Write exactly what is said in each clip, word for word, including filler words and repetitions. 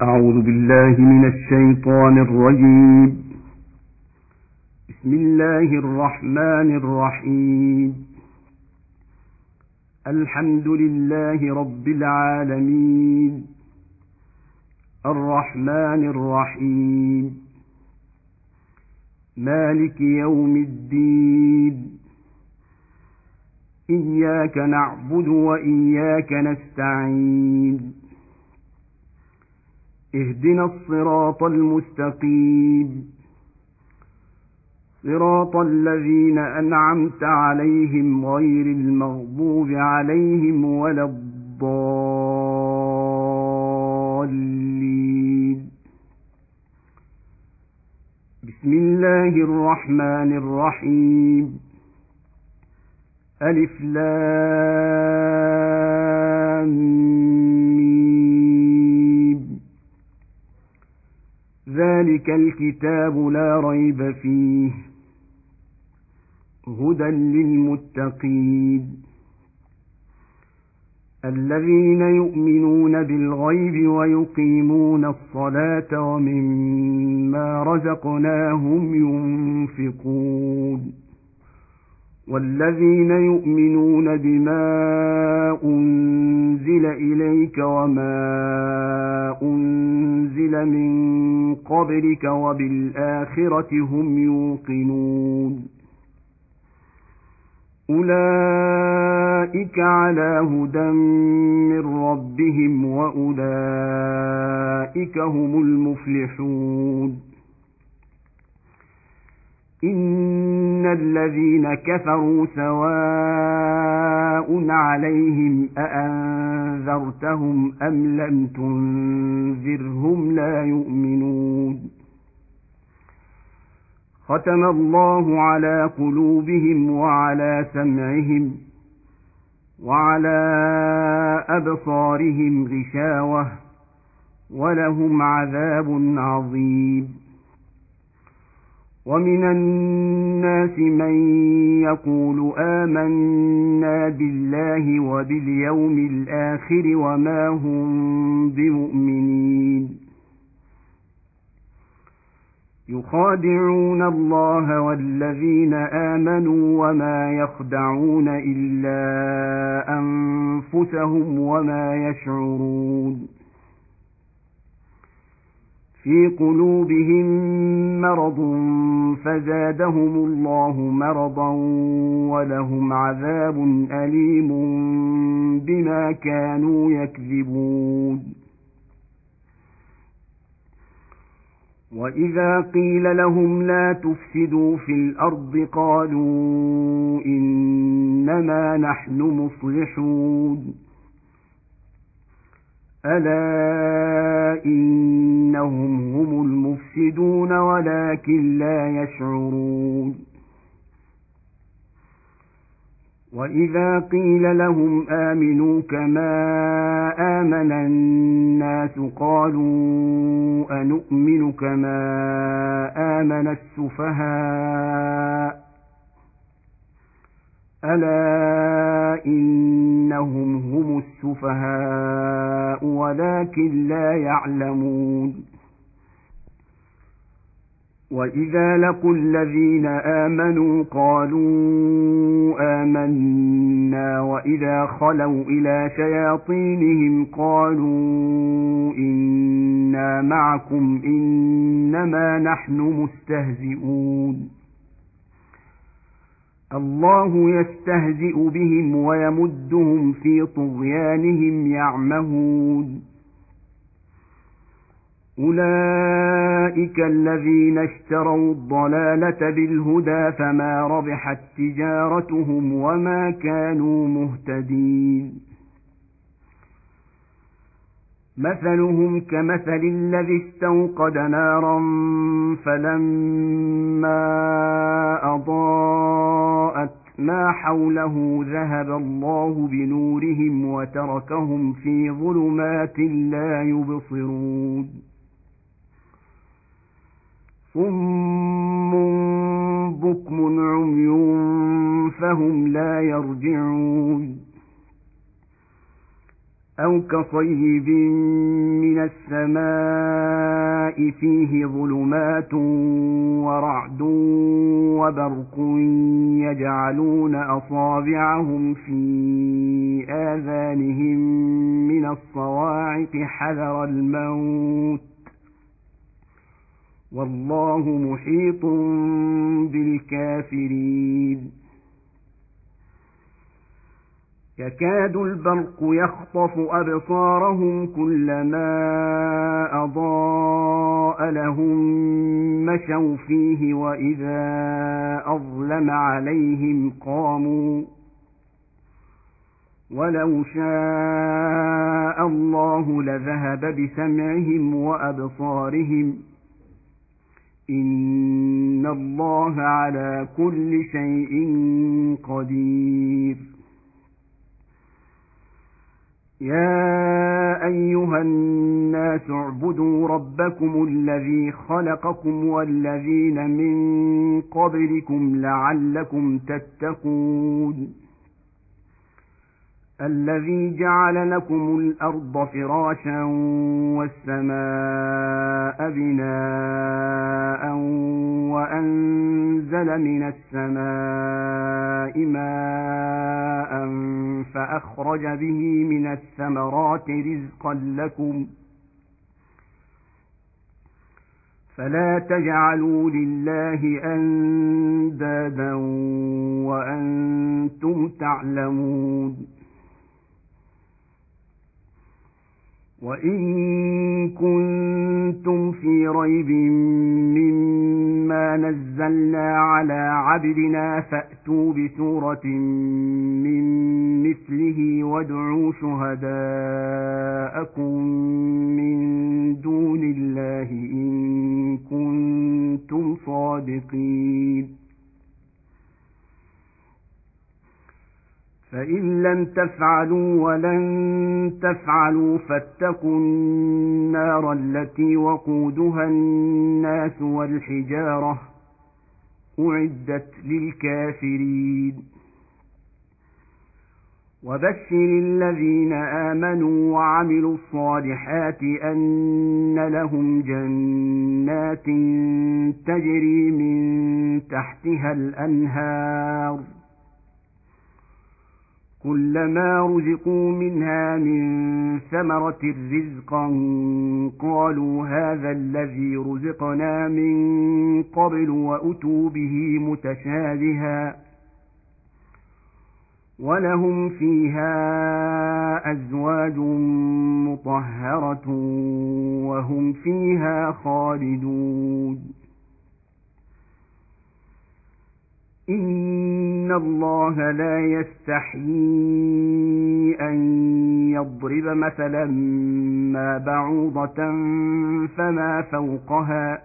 أعوذ بالله من الشيطان الرجيم. بسم الله الرحمن الرحيم. الحمد لله رب العالمين، الرحمن الرحيم، مالك يوم الدين. إياك نعبد وإياك نستعين. اهدنا الصراط المستقيم، صراط الذين أنعمت عليهم غير المغضوب عليهم ولا الضالين. بسم الله الرحمن الرحيم. ألف لام ذلك الكتاب لا ريب فيه هدى للمتقين الذين يؤمنون بالغيب ويقيمون الصلاة ومما رزقناهم ينفقون والذين يؤمنون بما أنزل إليك وما أنزل من قبلك وبالآخرة هم يوقنون أولئك على هدى من ربهم وأولئك هم المفلحون. إن الذين كفروا سواء عليهم أأنذرتهم أم لم تنذرهم لا يؤمنون. ختم الله على قلوبهم وعلى سمعهم وعلى أبصارهم غشاوة ولهم عذاب عظيم. ومن الناس من يقول آمنا بالله وباليوم الآخر وما هم بمؤمنين يخادعون الله والذين آمنوا وما يخدعون إلا أنفسهم وما يشعرون. في قلوبهم مرض فزادهم الله مرضا ولهم عذاب أليم بما كانوا يكذبون. وإذا قيل لهم لا تفسدوا في الأرض قالوا إنما نحن مصلحون ألا إنهم هم المفسدون ولكن لا يشعرون. وإذا قيل لهم آمنوا كما آمن الناس قالوا أنؤمن كما آمن السفهاء ألا إنهم هم السفهاء ولكن لا يعلمون. وإذا لقوا الذين آمنوا قالوا آمنا وإذا خلوا إلى شياطينهم قالوا إنا معكم إنما نحن مستهزئون الله يستهزئ بهم ويمدهم في طغيانهم يعمهون. أولئك الذين اشتروا الضلالة بالهدى فما ربحت تجارتهم وما كانوا مهتدين. مثلهم كمثل الذي استوقد نارا فلما أضاءت ما حوله ذهب الله بنورهم وتركهم في ظلمات لا يبصرون. صم بكم عمي فهم لا يرجعون. أو كصيب من السماء فيه ظلمات ورعد وبرق يجعلون أصابعهم في آذانهم من الصواعق حذر الموت والله محيط بالكافرين يكاد البرق يخطف أبصارهم كلما أضاء لهم مشوا فيه وإذا أظلم عليهم قاموا ولو شاء الله لذهب بسمعهم وأبصارهم إن الله على كل شيء قدير يا أيها الناس اعبدوا ربكم الذي خلقكم والذين من قبلكم لعلكم تتقون الذي جعل لكم الأرض فراشا والسماء بناء وأنزل من السماء ماء فأخرج به من الثمرات رزقا لكم فلا تجعلوا لله أندادا وأنتم تعلمون وإن كنتم في ريب مما نزلنا على عبدنا فأتوا بسورة من مثله وادعوا شهداءكم من دون الله إن كنتم صادقين فإن لم تفعلوا ولن تفعلوا فاتقوا النار التي وقودها الناس والحجارة أعدت للكافرين وبشر الذين آمنوا وعملوا الصالحات أن لهم جنات تجري من تحتها الأنهار كلما رزقوا منها من ثمرة رزقا قالوا هذا الذي رزقنا من قبل وأتوا به متشابها ولهم فيها أزواج مطهرة وهم فيها خالدون إن الله لا يستحيي أن يضرب مثلا ما بعوضة فما فوقها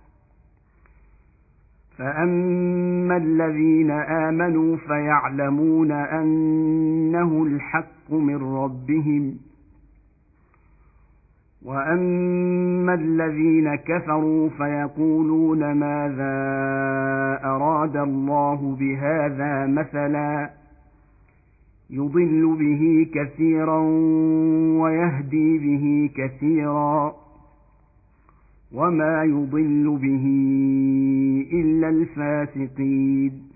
فأما الذين آمنوا فيعلمون أنه الحق من ربهم وأما الذين كفروا فيقولون ماذا أراد الله بهذا مثلا يضل به كثيرا ويهدي به كثيرا وما يضل به إلا الفاسقين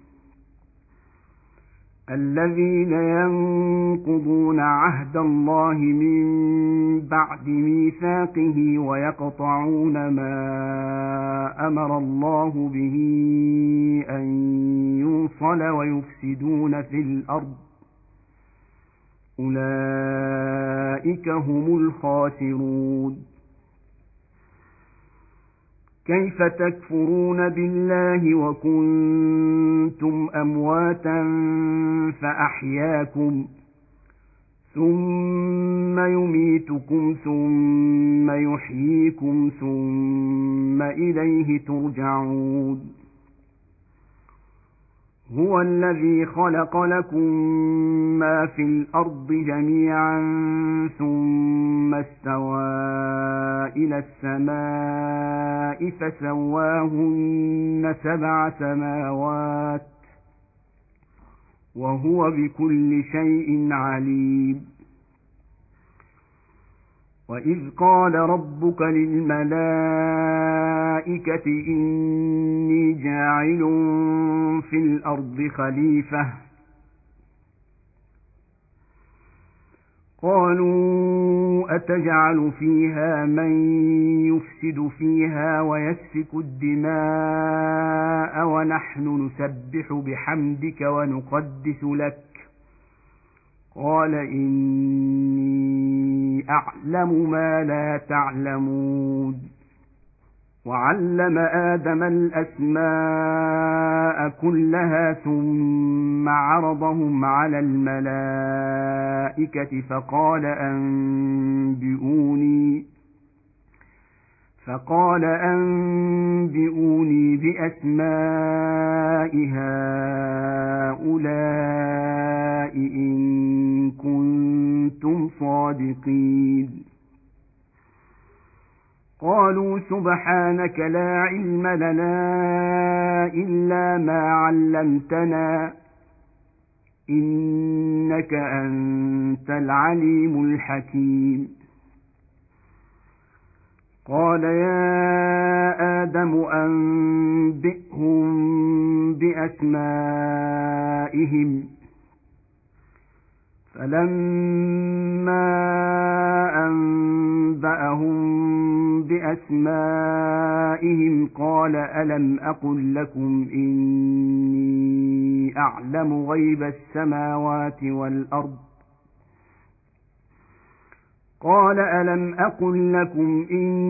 الذين ينقضون عهد الله من بعد ميثاقه ويقطعون ما أمر الله به أن يوصل ويفسدون في الأرض أولئك هم الخاسرون كيف تكفرون بالله وكنتم أمواتا فأحياكم ثم يميتكم ثم يحييكم ثم إليه ترجعون هو الذي خلق لكم ما في الأرض جميعا ثم استوى إلى السماء فسواهن سبع سماوات وهو بكل شيء عليم وإذ قال ربك للملائكة إني جاعل في الأرض خليفة قالوا أتجعل فيها من يفسد فيها ويسفك الدماء ونحن نسبح بحمدك ونقدس لك قال إني أعلم ما لا تعلمون وعلم آدم الأسماء كلها ثم عرضهم على الملائكة فقال أنبئوني فقال أنبئوني بأسماء هؤلاء إن كنتم صادقين قالوا سبحانك لا علم لنا إلا ما علمتنا إنك أنت العليم الحكيم قال يا آدم أنبئهم بأسمائهم فلما أنبأهم بأسمائهم قال ألم أقل لكم إني أعلم غيب السماوات والأرض قال ألم أقل لكم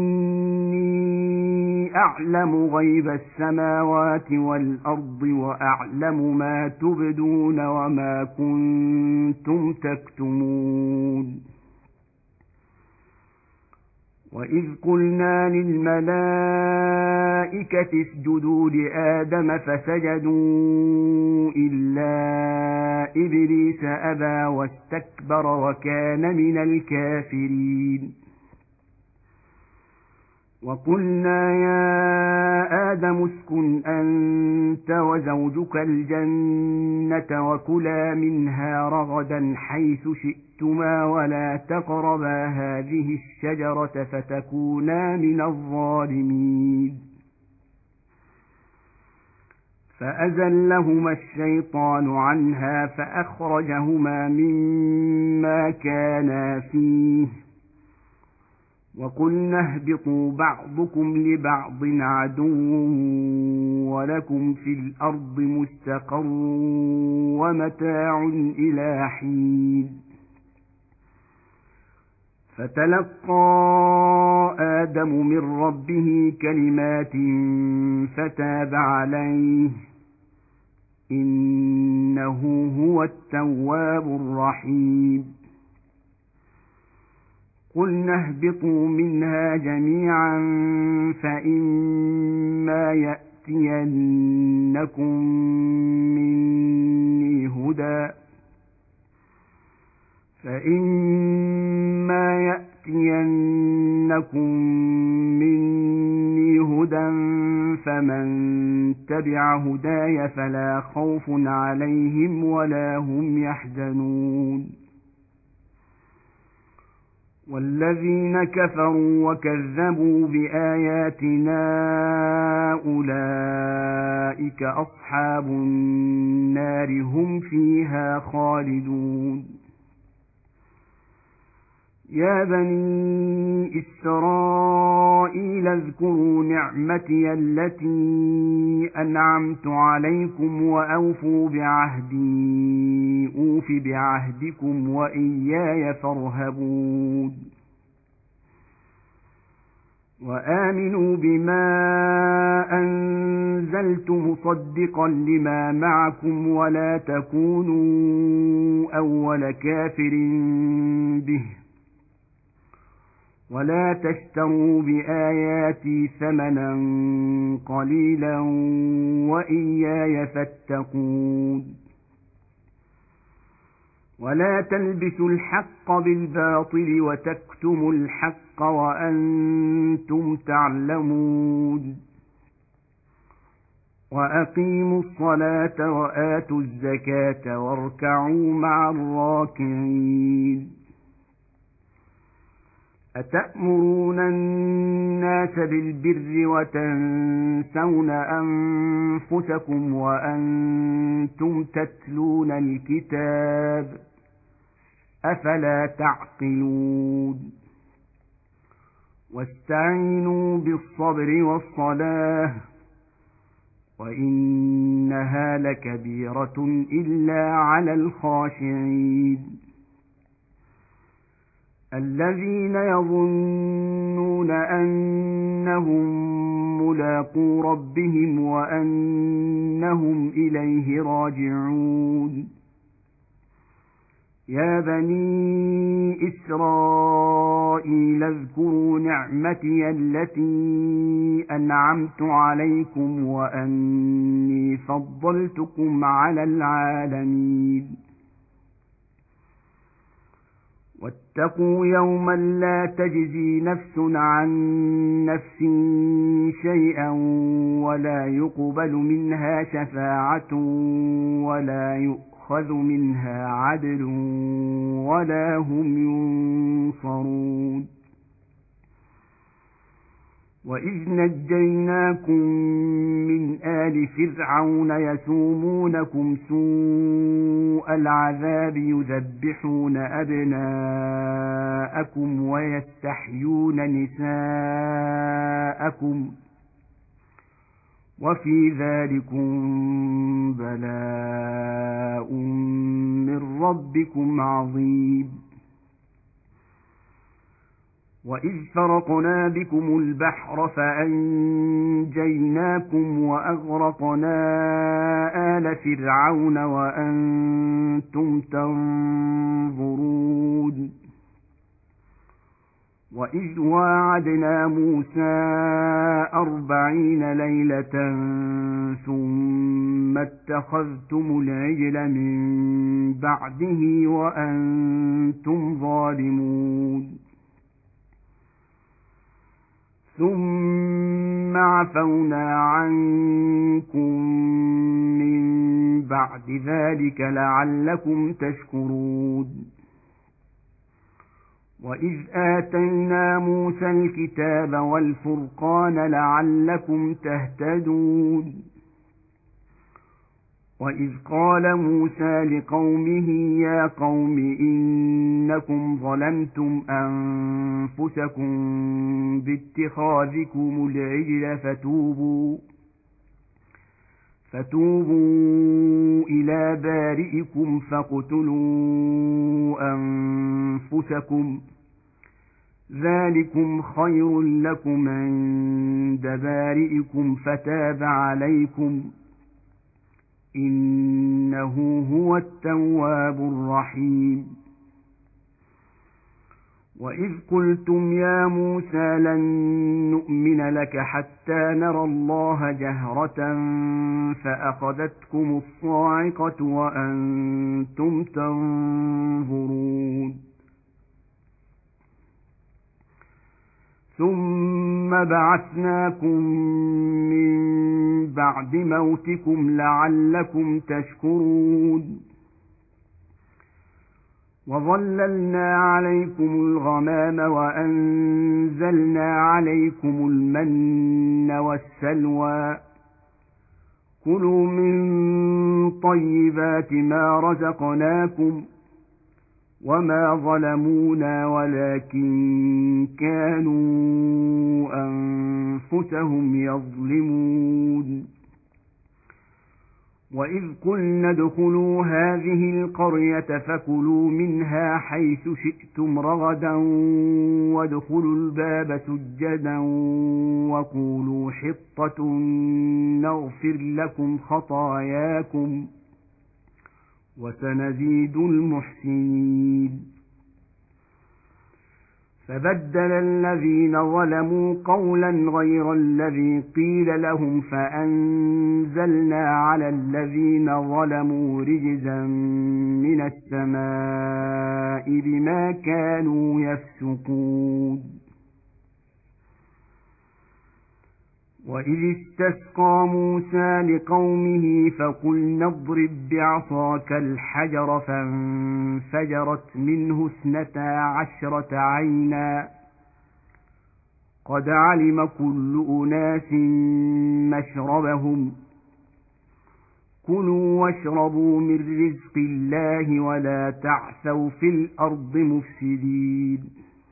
إني أعلم غيب السماوات والأرض وأعلم ما تبدون وما كنتم تكتمون وإذ قلنا للملائكة اسجدوا لآدم فسجدوا إلا إبليس أبى واستكبر وكان من الكافرين وقلنا يا آدم اسكن أنت وزوجك الجنة وكلا منها رغدا حيث شئتما ولا تقربا هذه الشجرة فتكونا من الظالمين فأزلهما الشيطان عنها فأخرجهما مما كانا فيه وقلنا اهبطوا بعضكم لبعض عدو ولكم في الأرض مستقر ومتاع إلى حين فتلقى آدم من ربه كلمات فتاب عليه إنه هو التواب الرحيم قلنا اهبطوا منها جميعا فإما يأتينكم مني هدى فإما يأتينكم مني هدى فمن تبع هداي فلا خوف عليهم ولا هم يحزنون والذين كفروا وكذبوا بآياتنا أولئك أصحاب النار هم فيها خالدون يا بني إسرائيل اذكروا نعمتي التي أنعمت عليكم وأوفوا بعهدي أوف بعهدكم وإياي فارهبون وآمنوا بما أنزلت مصدقا لما معكم ولا تكونوا أول كافر به ولا تشتروا بآياتي ثمنا قليلا وإياي فاتقون ولا تلبسوا الحق بالباطل وتكتموا الحق وأنتم تعلمون وأقيموا الصلاة وآتوا الزكاة واركعوا مع الراكعين أتأمرون الناس بالبر وتنسون أنفسكم وأنتم تتلون الكتاب أفلا تعقلون واستعينوا بالصبر والصلاة وإنها لكبيرة إلا على الخاشعين الذين يظنون أنهم ملاقو ربهم وأنهم إليه راجعون يا بني إسرائيل اذكروا نعمتي التي أنعمت عليكم وأني فضلتكم على العالمين واتقوا يوما لا تجزي نفس عن نفس شيئا ولا يقبل منها شفاعة ولا يؤخذ منها عدل ولا هم ينصرون وإذ نجيناكم من آل فرعون يسومونكم سوء العذاب يذبحون أبناءكم ويستحيون نساءكم وفي ذلكم بلاء من ربكم عظيم وإذ فرقنا بكم البحر فأنجيناكم وأغرقنا آل فرعون وأنتم تنظرون وإذ واعدنا موسى أربعين ليلة ثم اتخذتم العجل من بعده وأنتم ظالمون ثم عفونا عنكم من بعد ذلك لعلكم تشكرون وإذ آتينا موسى الكتاب والفرقان لعلكم تهتدون وإذ قال موسى لقومه يا قوم إنكم ظلمتم أنفسكم باتخاذكم العجل فتوبوا فتوبوا إلى بارئكم فاقتلوا أنفسكم ذلكم خير لكم عند بارئكم فتاب عليكم إنه هو التواب الرحيم وإذ قلتم يا موسى لن نؤمن لك حتى نرى الله جهرة فأخذتكم الصاعقة وأنتم تنظرون ثم بعثناكم من بعد موتكم لعلكم تشكرون وظللنا عليكم الغمام وأنزلنا عليكم المن والسلوى كلوا من طيبات ما رزقناكم وما ظلمونا ولكن كانوا أنفسهم يظلمون وإذ قلنا ادخلوا هذه القرية فكلوا منها حيث شئتم رغدا وادخلوا الباب سجدا وقولوا حطة نغفر لكم خطاياكم وسنزيد المحسنين فبدل الذين ظلموا قولا غير الذي قيل لهم فأنزلنا على الذين ظلموا رجزا من السماء بما كانوا يفسقون وإذ استسقى موسى لقومه فقلنا اضرب بعصاك الحجر فانفجرت منه اثنتا عشرة عينا قد علم كل أناس مشربهم كلوا واشربوا من رزق الله ولا تعثوا في الأرض مفسدين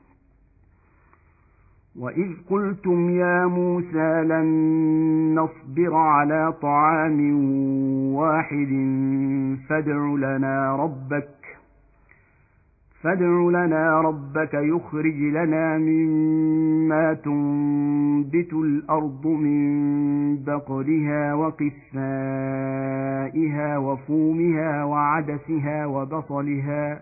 وإذ قلتم يا موسى لن نصبر على طعام واحد فادع لنا ربك فادع لنا ربك يخرج لنا مما تنبت الأرض من بقلها وقثائها وفومها وعدسها وبصلها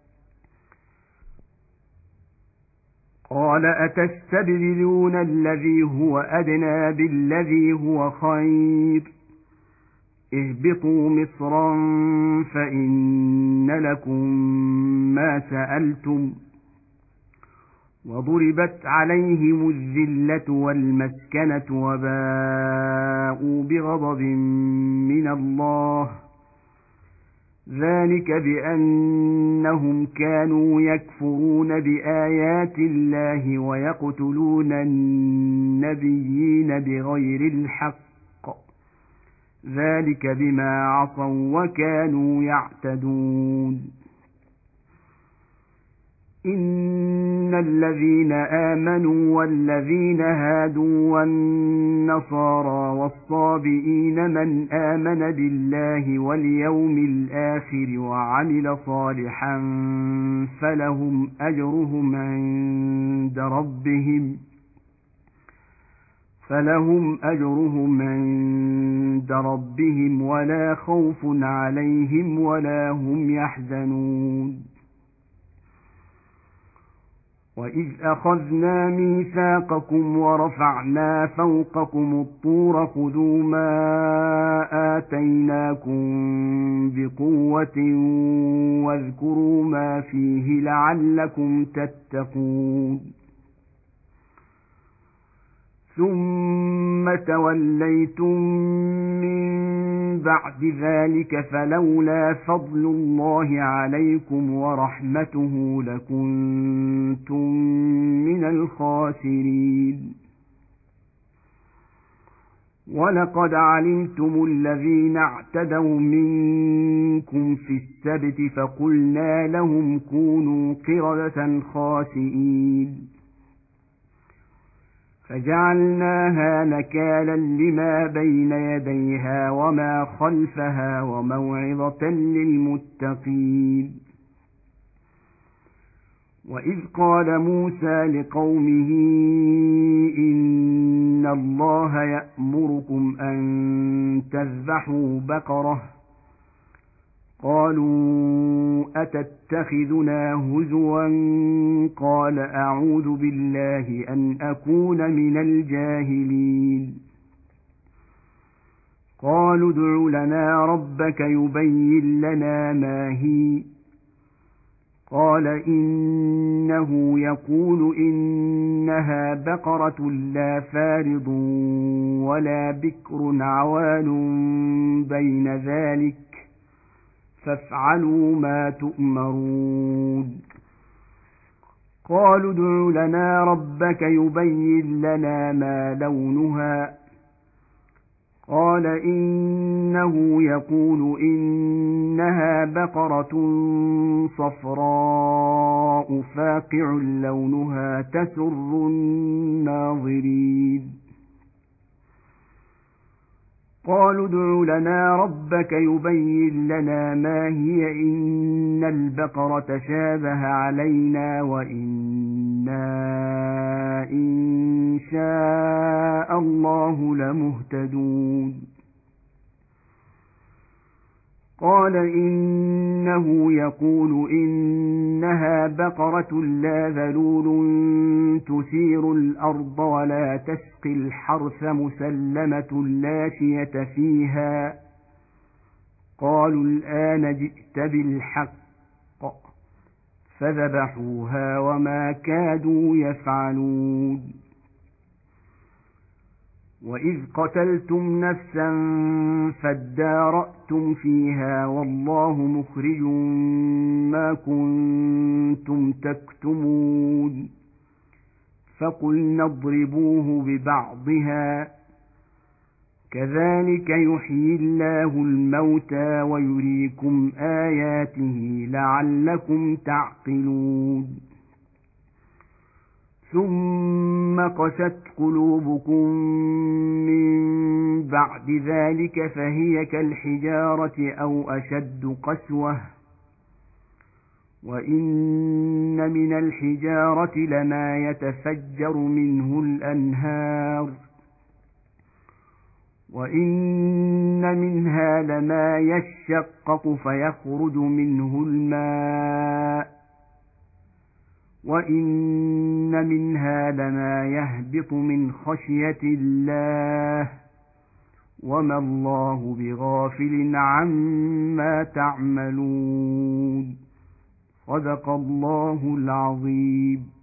قال أتستبدلون الذي هو أدنى بالذي هو خير اهبطوا مصرا فإن لكم ما سألتم وضربت عليهم الذلة والمسكنة وباءوا بغضب من الله ذلك بأنهم كانوا يكفرون بآيات الله ويقتلون النبيين بغير الحق ذلك بما عصوا وكانوا يعتدون إن الذين آمنوا والذين هادوا والنصارى والصابئين من آمن بالله واليوم الآخر وعمل صالحا فلهم أجرهم عند ربهم فلهم أجرهم عند ربهم ولا خوف عليهم ولا هم يحزنون وإذ أخذنا ميثاقكم ورفعنا فوقكم الطور خذوا ما آتيناكم بقوة واذكروا ما فيه لعلكم تتقون ثم توليتم من بعد ذلك فلولا فضل الله عليكم ورحمته لكنتم من الخاسرين ولقد علمتم الذين اعتدوا منكم في السبت فقلنا لهم كونوا قردة خاسئين فجعلناها نكالا لما بين يديها وما خلفها وموعظة للمتقين وإذ قال موسى لقومه إن الله يأمركم أن تذبحوا بقرة قالوا أتتخذنا هزوا قال أعوذ بالله أن أكون من الجاهلين قالوا ادع لنا ربك يبين لنا ما هي قال إنه يقول إنها بقرة لا فارض ولا بكر عوان بين ذلك فافعلوا ما تؤمرون قالوا ادع لنا ربك يبين لنا ما لونها قال إنه يقول إنها بقرة صفراء فاقع لونها تسر الناظرين قالوا ادع لنا ربك يبين لنا ما هي إن البقرة شابه علينا وإنا إن شاء الله لمهتدون قال إنه يقول إنها بقرة لا ذلول تثير الأرض ولا تسقي الحرث مسلمة لا شية فيها قالوا الآن جئت بالحق فذبحوها وما كادوا يفعلون وإذ قتلتم نفسا فادارأتم فيها والله مخرج ما كنتم تكتمون فقلنا اضربوه ببعضها كذلك يحيي الله الموتى ويريكم آياته لعلكم تعقلون ثم قست قلوبكم من بعد ذلك فهي كالحجارة أو أشد قسوة وإن من الحجارة لما يتفجر منه الأنهار وإن منها لما يشقق فيخرج منه الماء وإن منها لما يهبط من خشية الله وما الله بغافل عما تعملون صدق الله العظيم.